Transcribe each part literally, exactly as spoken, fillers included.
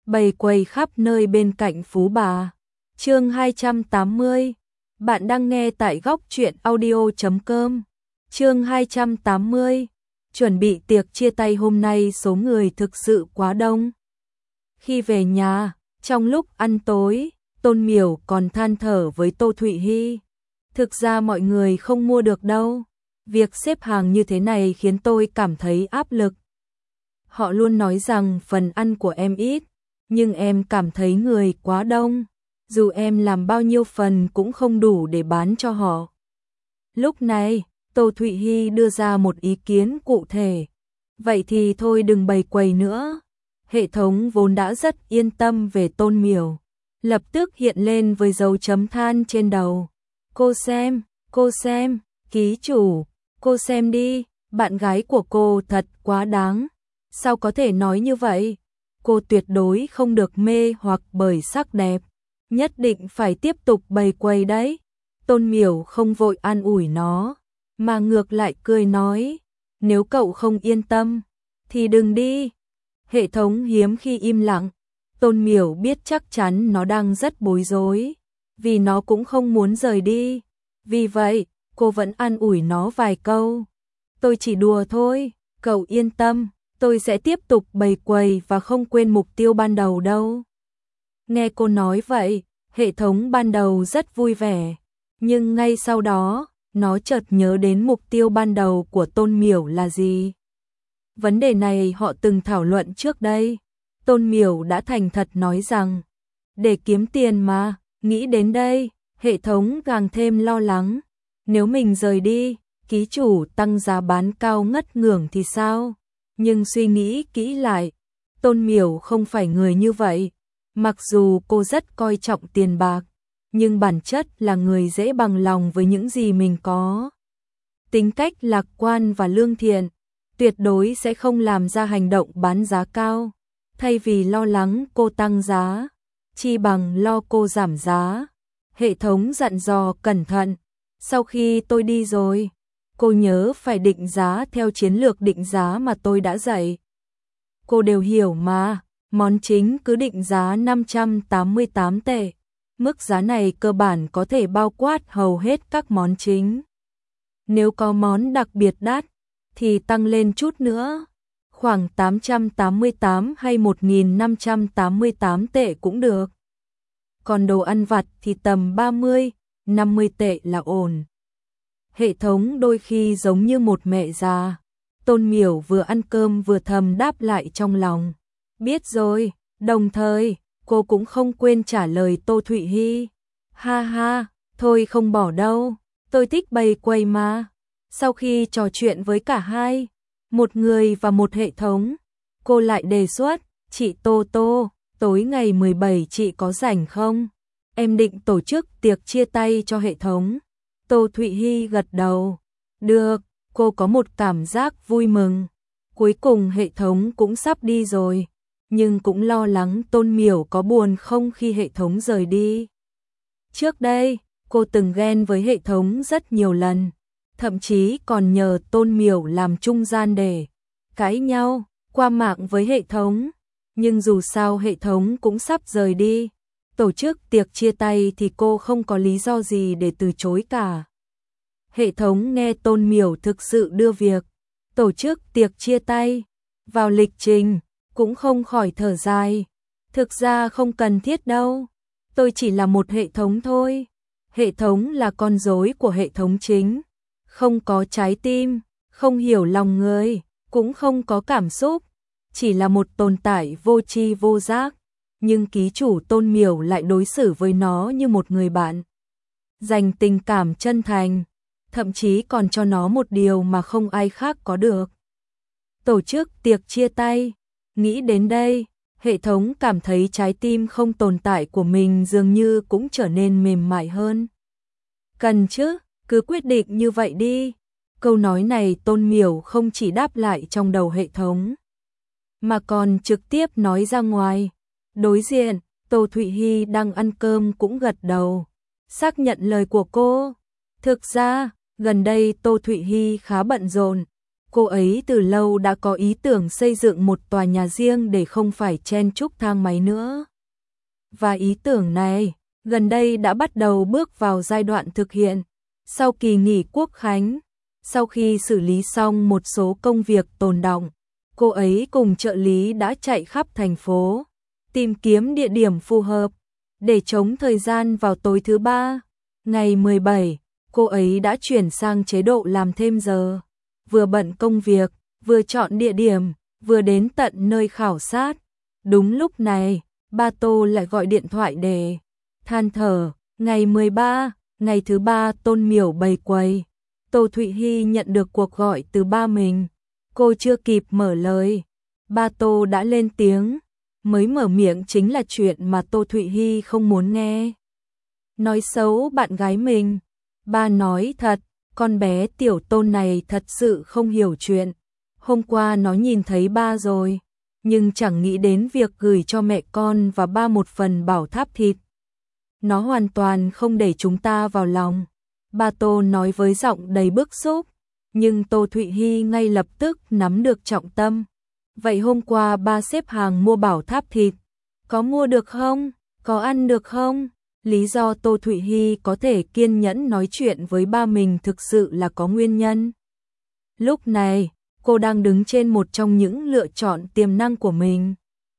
bày quầy khắp nơi bên cạnh Phú Bà. Chương hai trăm tám mươi. Bạn đang nghe tại góc truyện audio chấm com. Chương hai trăm tám mươi. Chuẩn bị tiệc chia tay hôm nay số người thực sự quá đông. Khi về nhà, trong lúc ăn tối, Tôn Miểu còn than thở với Tô Thụy Hy. Thực ra mọi người không mua được đâu. Việc xếp hàng như thế này khiến tôi cảm thấy áp lực. Họ luôn nói rằng phần ăn của em ít, nhưng em cảm thấy người quá đông. Dù em làm bao nhiêu phần cũng không đủ để bán cho họ. Lúc này, Tô Thụy Hy đưa ra một ý kiến cụ thể. Vậy thì thôi đừng bày quầy nữa. Hệ thống vốn đã rất yên tâm về Tôn Miểu, lập tức hiện lên với dấu chấm than trên đầu. Cô xem, cô xem, ký chủ, cô xem đi, bạn gái của cô thật quá đáng. Sao có thể nói như vậy? Cô tuyệt đối không được mê hoặc bởi sắc đẹp, nhất định phải tiếp tục bày quầy đấy. Tôn Miểu không vội an ủi nó, mà ngược lại cười nói, nếu cậu không yên tâm, thì đừng đi. Hệ thống hiếm khi im lặng, Tôn Miểu biết chắc chắn nó đang rất bối rối, vì nó cũng không muốn rời đi. Vì vậy, cô vẫn an ủi nó vài câu. Tôi chỉ đùa thôi, cậu yên tâm, tôi sẽ tiếp tục bày quầy và không quên mục tiêu ban đầu đâu. Nghe cô nói vậy, hệ thống ban đầu rất vui vẻ, nhưng ngay sau đó, nó chợt nhớ đến mục tiêu ban đầu của Tôn Miểu là gì. Vấn đề này họ từng thảo luận trước đây. Tôn Miểu đã thành thật nói rằng, để kiếm tiền mà. Nghĩ đến đây, hệ thống càng thêm lo lắng. Nếu mình rời đi, ký chủ tăng giá bán cao ngất ngưởng thì sao? Nhưng suy nghĩ kỹ lại, Tôn Miểu không phải người như vậy. Mặc dù cô rất coi trọng tiền bạc, nhưng bản chất là người dễ bằng lòng với những gì mình có. Tính cách lạc quan và lương thiện, tuyệt đối sẽ không làm ra hành động bán giá cao. Thay vì lo lắng cô tăng giá, chi bằng lo cô giảm giá. Hệ thống dặn dò cẩn thận. Sau khi tôi đi rồi, cô nhớ phải định giá theo chiến lược định giá mà tôi đã dạy. Cô đều hiểu mà, món chính cứ định giá năm trăm tám mươi tám tệ. Mức giá này cơ bản có thể bao quát hầu hết các món chính. Nếu có món đặc biệt đắt, thì tăng lên chút nữa. Khoảng tám trăm tám mươi tám hay một nghìn năm trăm tám mươi tám tệ cũng được. Còn đồ ăn vặt thì tầm ba mươi, năm mươi tệ là ổn. Hệ thống đôi khi giống như một mẹ già. Tôn Miểu vừa ăn cơm vừa thầm đáp lại trong lòng. Biết rồi, đồng thời, cô cũng không quên trả lời Tô Thụy Hy. Ha ha, thôi không bỏ đâu, tôi thích bày quầy mà. Sau khi trò chuyện với cả hai, một người và một hệ thống, cô lại đề xuất, chị Tô Tô, tối ngày mười bảy chị có rảnh không? Em định tổ chức tiệc chia tay cho hệ thống. Tô Thụy Hy gật đầu. Được, cô có một cảm giác vui mừng. Cuối cùng hệ thống cũng sắp đi rồi, nhưng cũng lo lắng Tôn Miểu có buồn không khi hệ thống rời đi. Trước đây, cô từng ghen với hệ thống rất nhiều lần, thậm chí còn nhờ Tôn Miểu làm trung gian để cãi nhau qua mạng với hệ thống. Nhưng dù sao hệ thống cũng sắp rời đi, tổ chức tiệc chia tay thì cô không có lý do gì để từ chối cả. Hệ thống nghe Tôn Miểu thực sự đưa việc tổ chức tiệc chia tay vào lịch trình, cũng không khỏi thở dài. Thực ra không cần thiết đâu, tôi chỉ là một hệ thống thôi. Hệ thống là con rối của hệ thống chính, không có trái tim, không hiểu lòng người, cũng không có cảm xúc, chỉ là một tồn tại vô tri vô giác. Nhưng ký chủ Tôn Miểu lại đối xử với nó như một người bạn, dành tình cảm chân thành, thậm chí còn cho nó một điều mà không ai khác có được. Tổ chức tiệc chia tay. Nghĩ đến đây, hệ thống cảm thấy trái tim không tồn tại của mình dường như cũng trở nên mềm mại hơn. Cần chứ, cứ quyết định như vậy đi. Câu nói này Tôn Miểu không chỉ đáp lại trong đầu hệ thống, mà còn trực tiếp nói ra ngoài. Đối diện, Tô Thụy Hy đang ăn cơm cũng gật đầu, xác nhận lời của cô. Thực ra, gần đây Tô Thụy Hy khá bận rộn, Cô ấy từ lâu đã có ý tưởng xây dựng một tòa nhà riêng để không phải chen chúc thang máy nữa. Và ý tưởng này, gần đây đã bắt đầu bước vào giai đoạn thực hiện. Sau kỳ nghỉ Quốc khánh, sau khi xử lý xong một số công việc tồn đọng, cô ấy cùng trợ lý đã chạy khắp thành phố, tìm kiếm địa điểm phù hợp, để chống thời gian vào tối thứ ba, ngày mười bảy, cô ấy đã chuyển sang chế độ làm thêm giờ, vừa bận công việc, vừa chọn địa điểm, vừa đến tận nơi khảo sát. Đúng lúc này, ba Tô lại gọi điện thoại để than thở, ngày mười ba, ngày thứ ba Tôn Miểu bày quầy. Tô Thụy Hy nhận được cuộc gọi từ ba mình, cô chưa kịp mở lời, ba Tô đã lên tiếng, mới mở miệng chính là chuyện mà Tô Thụy Hy không muốn nghe. Nói xấu bạn gái mình, ba nói thật, con bé tiểu Tôn này thật sự không hiểu chuyện. Hôm qua nó nhìn thấy ba rồi, nhưng chẳng nghĩ đến việc gửi cho mẹ con và ba một phần bảo tháp thịt. Nó hoàn toàn không để chúng ta vào lòng. Ba Tô nói với giọng đầy bức xúc, nhưng Tô Thụy Hy ngay lập tức nắm được trọng tâm. Vậy hôm qua ba xếp hàng mua bảo tháp thịt, có mua được không? Có ăn được không? Lý do Tô Thụy Hy có thể kiên nhẫn nói chuyện với ba mình thực sự là có nguyên nhân. Lúc này, cô đang đứng trên một trong những lựa chọn tiềm năng của mình.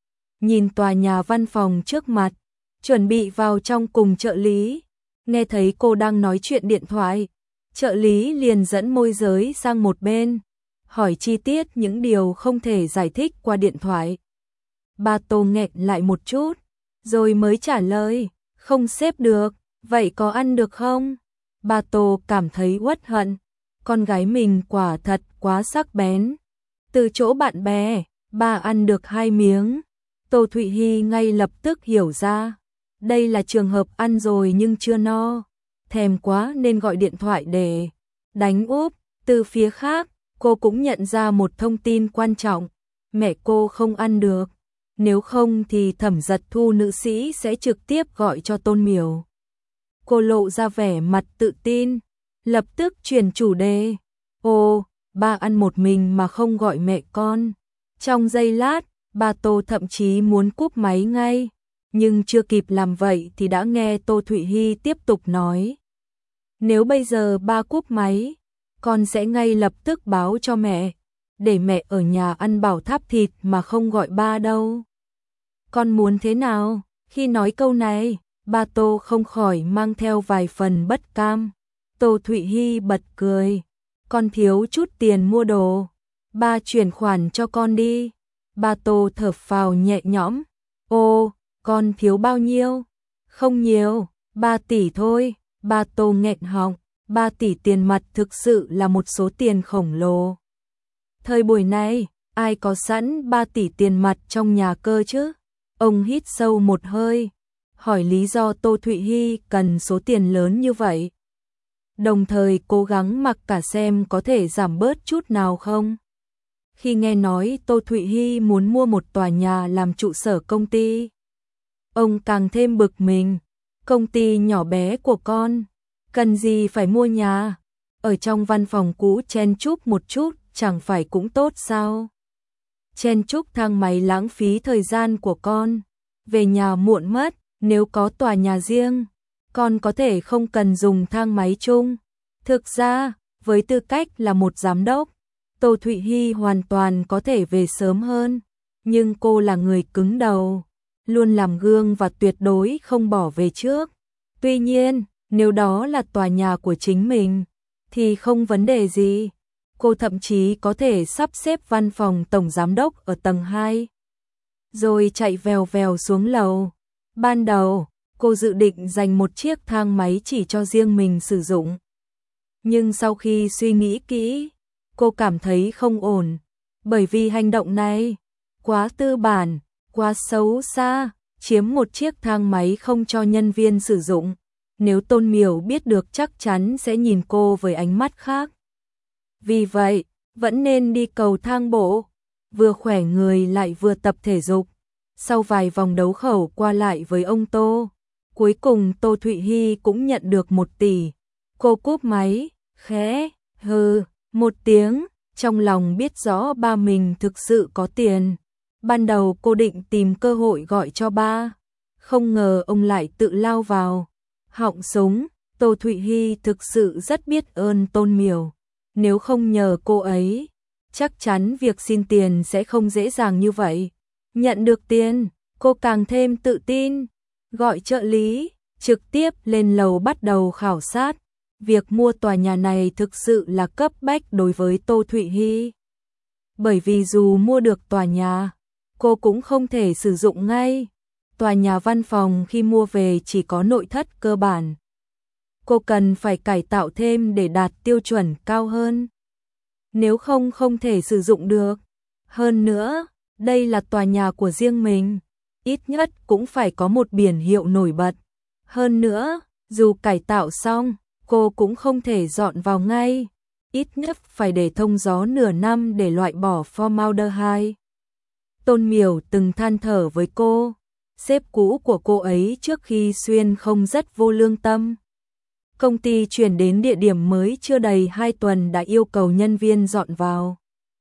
Nhìn tòa nhà văn phòng trước mặt, chuẩn bị vào trong cùng trợ lý, nghe thấy cô đang nói chuyện điện thoại, trợ lý liền dẫn môi giới sang một bên, hỏi chi tiết những điều không thể giải thích qua điện thoại. Ba Tô nghẹn lại một chút, rồi mới trả lời, không xếp được, vậy có ăn được không? Ba Tô cảm thấy uất hận, con gái mình quả thật quá sắc bén. Từ chỗ bạn bè, ba ăn được hai miếng. Tô Thụy Hy ngay lập tức hiểu ra, đây là trường hợp ăn rồi nhưng chưa no, thèm quá nên gọi điện thoại để đánh úp. Từ phía khác, cô cũng nhận ra một thông tin quan trọng, mẹ cô không ăn được, nếu không thì Thẩm Giật Thu nữ sĩ sẽ trực tiếp gọi cho Tôn Miểu. Cô lộ ra vẻ mặt tự tin, lập tức chuyển chủ đề, ồ, ba ăn một mình mà không gọi mẹ con. Trong giây lát, ba Tô thậm chí muốn cúp máy ngay, nhưng chưa kịp làm vậy thì đã nghe Tô Thụy Hy tiếp tục nói. Nếu bây giờ ba cúp máy, con sẽ ngay lập tức báo cho mẹ, để mẹ ở nhà ăn bảo tháp thịt mà không gọi ba đâu. Con muốn thế nào? Khi nói câu này, ba Tô không khỏi mang theo vài phần bất cam. Tô Thụy Hy bật cười, con thiếu chút tiền mua đồ, ba chuyển khoản cho con đi. Ba Tô thở phào nhẹ nhõm, ô, con thiếu bao nhiêu? Không nhiều, ba tỷ thôi. Ba Tô nghẹn họng, ba tỷ tiền mặt thực sự là một số tiền khổng lồ. Thời buổi này, ai có sẵn ba tỷ tiền mặt trong nhà cơ chứ? Ông hít sâu một hơi, hỏi lý do Tô Thụy Hy cần số tiền lớn như vậy. Đồng thời cố gắng mặc cả xem có thể giảm bớt chút nào không. Khi nghe nói Tô Thụy Hy muốn mua một tòa nhà làm trụ sở công ty, ông càng thêm bực mình. Công ty nhỏ bé của con, cần gì phải mua nhà? Ở trong văn phòng cũ chen chúc một chút chẳng phải cũng tốt sao? Chen chúc thang máy lãng phí thời gian của con, về nhà muộn mất. Nếu có tòa nhà riêng, con có thể không cần dùng thang máy chung. Thực ra, với tư cách là một giám đốc, Tô Thụy Hy hoàn toàn có thể về sớm hơn, nhưng cô là người cứng đầu, luôn làm gương và tuyệt đối không bỏ về trước. Tuy nhiên, nếu đó là tòa nhà của chính mình, thì không vấn đề gì. Cô thậm chí có thể sắp xếp văn phòng tổng giám đốc ở tầng hai, rồi chạy vèo vèo xuống lầu. Ban đầu, cô dự định dành một chiếc thang máy chỉ cho riêng mình sử dụng. Nhưng sau khi suy nghĩ kỹ, cô cảm thấy không ổn, bởi vì hành động này quá tư bản, quá xấu xa, chiếm một chiếc thang máy không cho nhân viên sử dụng. Nếu Tôn Miểu biết được chắc chắn sẽ nhìn cô với ánh mắt khác. Vì vậy, vẫn nên đi cầu thang bộ, vừa khỏe người lại vừa tập thể dục. Sau vài vòng đấu khẩu qua lại với ông Tô, cuối cùng Tô Thụy Hy cũng nhận được một tỷ. Cô cúp máy, khẽ, hừ, một tiếng, trong lòng biết rõ ba mình thực sự có tiền. Ban đầu cô định tìm cơ hội gọi cho ba, không ngờ ông lại tự lao vào họng súng. Tô Thụy Hy thực sự rất biết ơn Tôn Miểu, nếu không nhờ cô ấy, chắc chắn việc xin tiền sẽ không dễ dàng như vậy. Nhận được tiền, cô càng thêm tự tin, gọi trợ lý, trực tiếp lên lầu bắt đầu khảo sát. Việc mua tòa nhà này thực sự là cấp bách đối với Tô Thụy Hy. Bởi vì dù mua được tòa nhà, cô cũng không thể sử dụng ngay. Tòa nhà văn phòng khi mua về chỉ có nội thất cơ bản. Cô cần phải cải tạo thêm để đạt tiêu chuẩn cao hơn. Nếu không không thể sử dụng được. Hơn nữa, đây là tòa nhà của riêng mình, ít nhất cũng phải có một biển hiệu nổi bật. Hơn nữa, dù cải tạo xong, cô cũng không thể dọn vào ngay, ít nhất phải để thông gió nửa năm để loại bỏ formaldehyde. Tôn Miểu từng than thở với cô, sếp cũ của cô ấy trước khi xuyên không rất vô lương tâm. Công ty chuyển đến địa điểm mới chưa đầy hai tuần đã yêu cầu nhân viên dọn vào,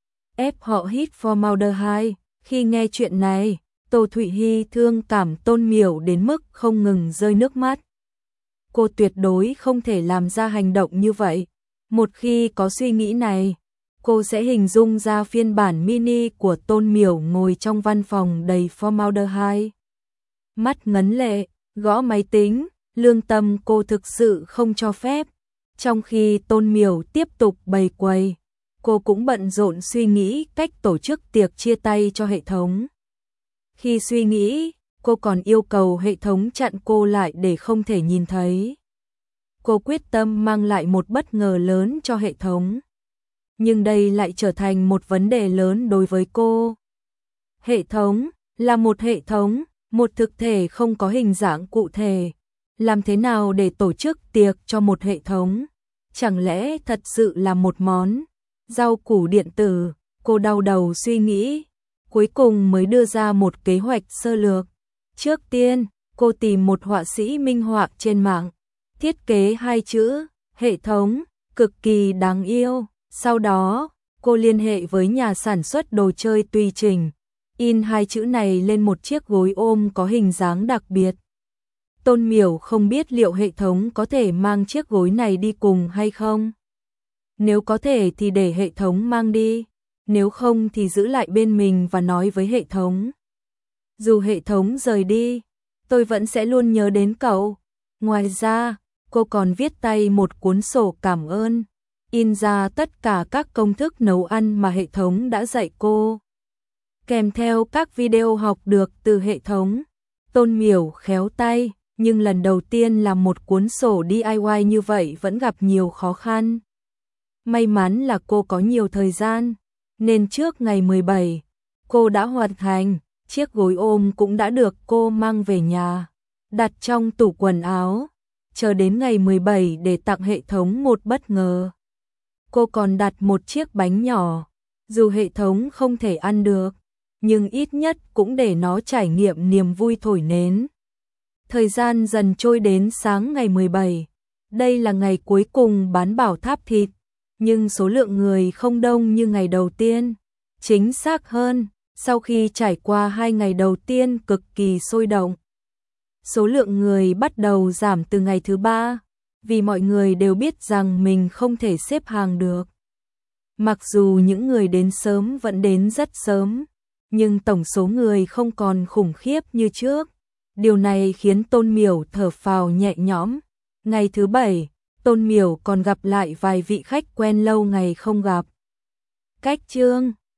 ép họ hít formaldehyde. Khi nghe chuyện này, Tô Thụy Hy thương cảm Tôn Miểu đến mức không ngừng rơi nước mắt. Cô tuyệt đối không thể làm ra hành động như vậy. Một khi có suy nghĩ này, cô sẽ hình dung ra phiên bản mini của Tôn Miểu ngồi trong văn phòng đầy formaldehyde, mắt ngấn lệ, gõ máy tính, lương tâm cô thực sự không cho phép. Trong khi Tôn Miểu tiếp tục bày quầy, cô cũng bận rộn suy nghĩ cách tổ chức tiệc chia tay cho hệ thống. Khi suy nghĩ, cô còn yêu cầu hệ thống chặn cô lại để không thể nhìn thấy. Cô quyết tâm mang lại một bất ngờ lớn cho hệ thống. Nhưng đây lại trở thành một vấn đề lớn đối với cô. Hệ thống là một hệ thống, một thực thể không có hình dạng cụ thể. Làm thế nào để tổ chức tiệc cho một hệ thống? Chẳng lẽ thật sự là một món rau củ điện tử? Cô đau đầu suy nghĩ, cuối cùng mới đưa ra một kế hoạch sơ lược. Trước tiên, cô tìm một họa sĩ minh họa trên mạng, thiết kế hai chữ hệ thống cực kỳ đáng yêu. Sau đó, cô liên hệ với nhà sản xuất đồ chơi tùy chỉnh, in hai chữ này lên một chiếc gối ôm có hình dáng đặc biệt. Tôn Miểu không biết liệu hệ thống có thể mang chiếc gối này đi cùng hay không. Nếu có thể thì để hệ thống mang đi, nếu không thì giữ lại bên mình và nói với hệ thống. Dù hệ thống rời đi, tôi vẫn sẽ luôn nhớ đến cậu. Ngoài ra, cô còn viết tay một cuốn sổ cảm ơn, in ra tất cả các công thức nấu ăn mà hệ thống đã dạy cô, kèm theo các video học được từ hệ thống. Tôn Miểu khéo tay, nhưng lần đầu tiên làm một cuốn sổ đê i y như vậy vẫn gặp nhiều khó khăn. May mắn là cô có nhiều thời gian, nên trước ngày mười bảy, cô đã hoàn thành. Chiếc gối ôm cũng đã được cô mang về nhà, đặt trong tủ quần áo, chờ đến ngày mười bảy để tặng hệ thống một bất ngờ. Cô còn đặt một chiếc bánh nhỏ, dù hệ thống không thể ăn được, nhưng ít nhất cũng để nó trải nghiệm niềm vui thổi nến. Thời gian dần trôi đến sáng ngày mười bảy, đây là ngày cuối cùng bán bảo tháp thịt, nhưng số lượng người không đông như ngày đầu tiên. Chính xác hơn, sau khi trải qua hai ngày đầu tiên cực kỳ sôi động, số lượng người bắt đầu giảm từ ngày thứ ba, vì mọi người đều biết rằng mình không thể xếp hàng được. Mặc dù những người đến sớm vẫn đến rất sớm, nhưng tổng số người không còn khủng khiếp như trước. Điều này khiến Tôn Miểu thở phào nhẹ nhõm. Ngày thứ bảy, Tôn Miểu còn gặp lại vài vị khách quen lâu ngày không gặp. Cách Trương